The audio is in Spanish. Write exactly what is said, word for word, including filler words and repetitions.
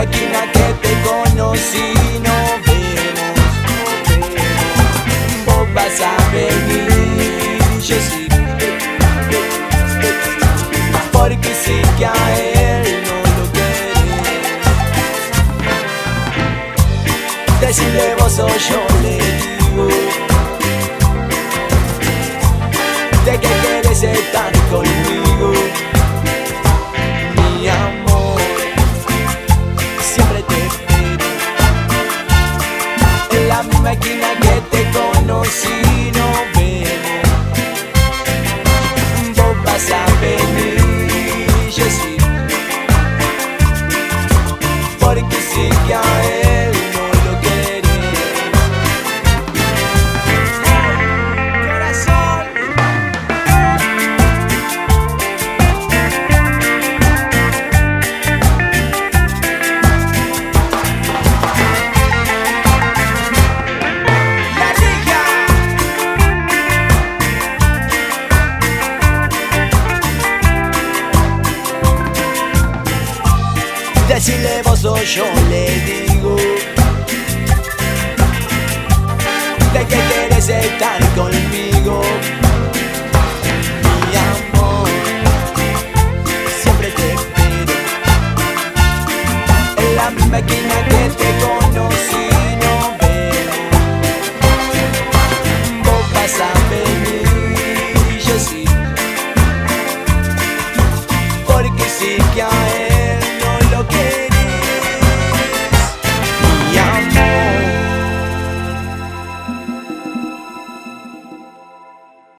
misma esquina que te conocí, nos vemos. Vos vas a venir, yo sí, porque sí que a él no lo querés. Decirle vos o yo le digo de que quieres estar conmigo. Mi amor, siempre te espero en la misma esquina que te conocí, nos vemos. Vos vas a venir, yo sí, porque sí que a él no lo querés. Corazón, la hija. Decirle vos o yo le digo de que quieres estar conmigo. Mi amor, siempre te espero en la misma esquina que te conocí.